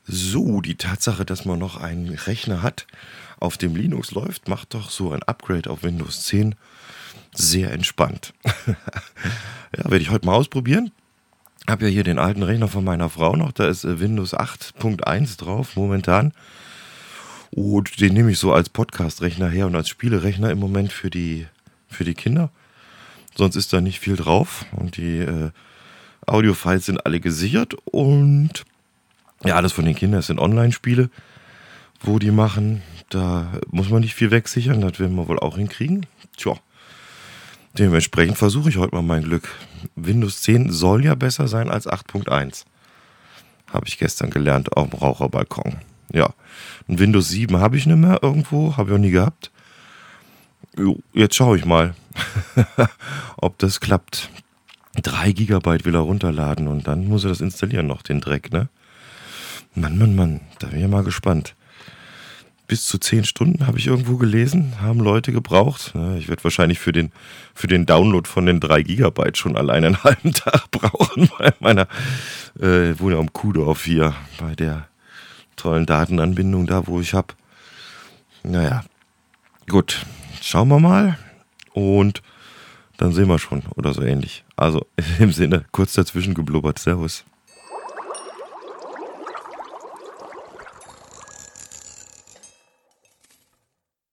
So, die Tatsache, dass man noch einen Rechner hat, auf dem Linux läuft, macht doch so ein Upgrade auf Windows 10 sehr entspannt. Ja, werde ich heute mal ausprobieren. Habe ja hier den alten Rechner von meiner Frau noch, da ist Windows 8.1 drauf momentan. Und den nehme ich so als Podcast-Rechner her und als Spielerechner im Moment für die Kinder. Sonst ist da nicht viel drauf und die Audio-Files sind alle gesichert und ja, das von den Kindern sind Online-Spiele, wo die machen. Da muss man nicht viel wegsichern, das werden wir wohl auch hinkriegen. Tja, dementsprechend versuche ich heute mal mein Glück. Windows 10 soll ja besser sein als 8.1. Habe ich gestern gelernt auf dem Raucherbalkon. Ja, ein Windows 7 habe ich nicht mehr irgendwo, habe ich auch nie gehabt. Jo, jetzt schaue ich mal, ob das klappt. 3 Gigabyte will er runterladen und dann muss er das installieren noch, den Dreck, ne? Mann, da bin ich ja mal gespannt. Bis zu 10 Stunden habe ich irgendwo gelesen, haben Leute gebraucht. Ich werde wahrscheinlich für den Download von den 3 Gigabyte schon alleine einen halben Tag brauchen bei meiner, wohne ja am Kuhdorf hier, bei der tollen Datenanbindung da, wo ich habe. Naja, gut, schauen wir mal und dann sehen wir schon oder so ähnlich. Also im Sinne, kurz dazwischen geblubbert, servus.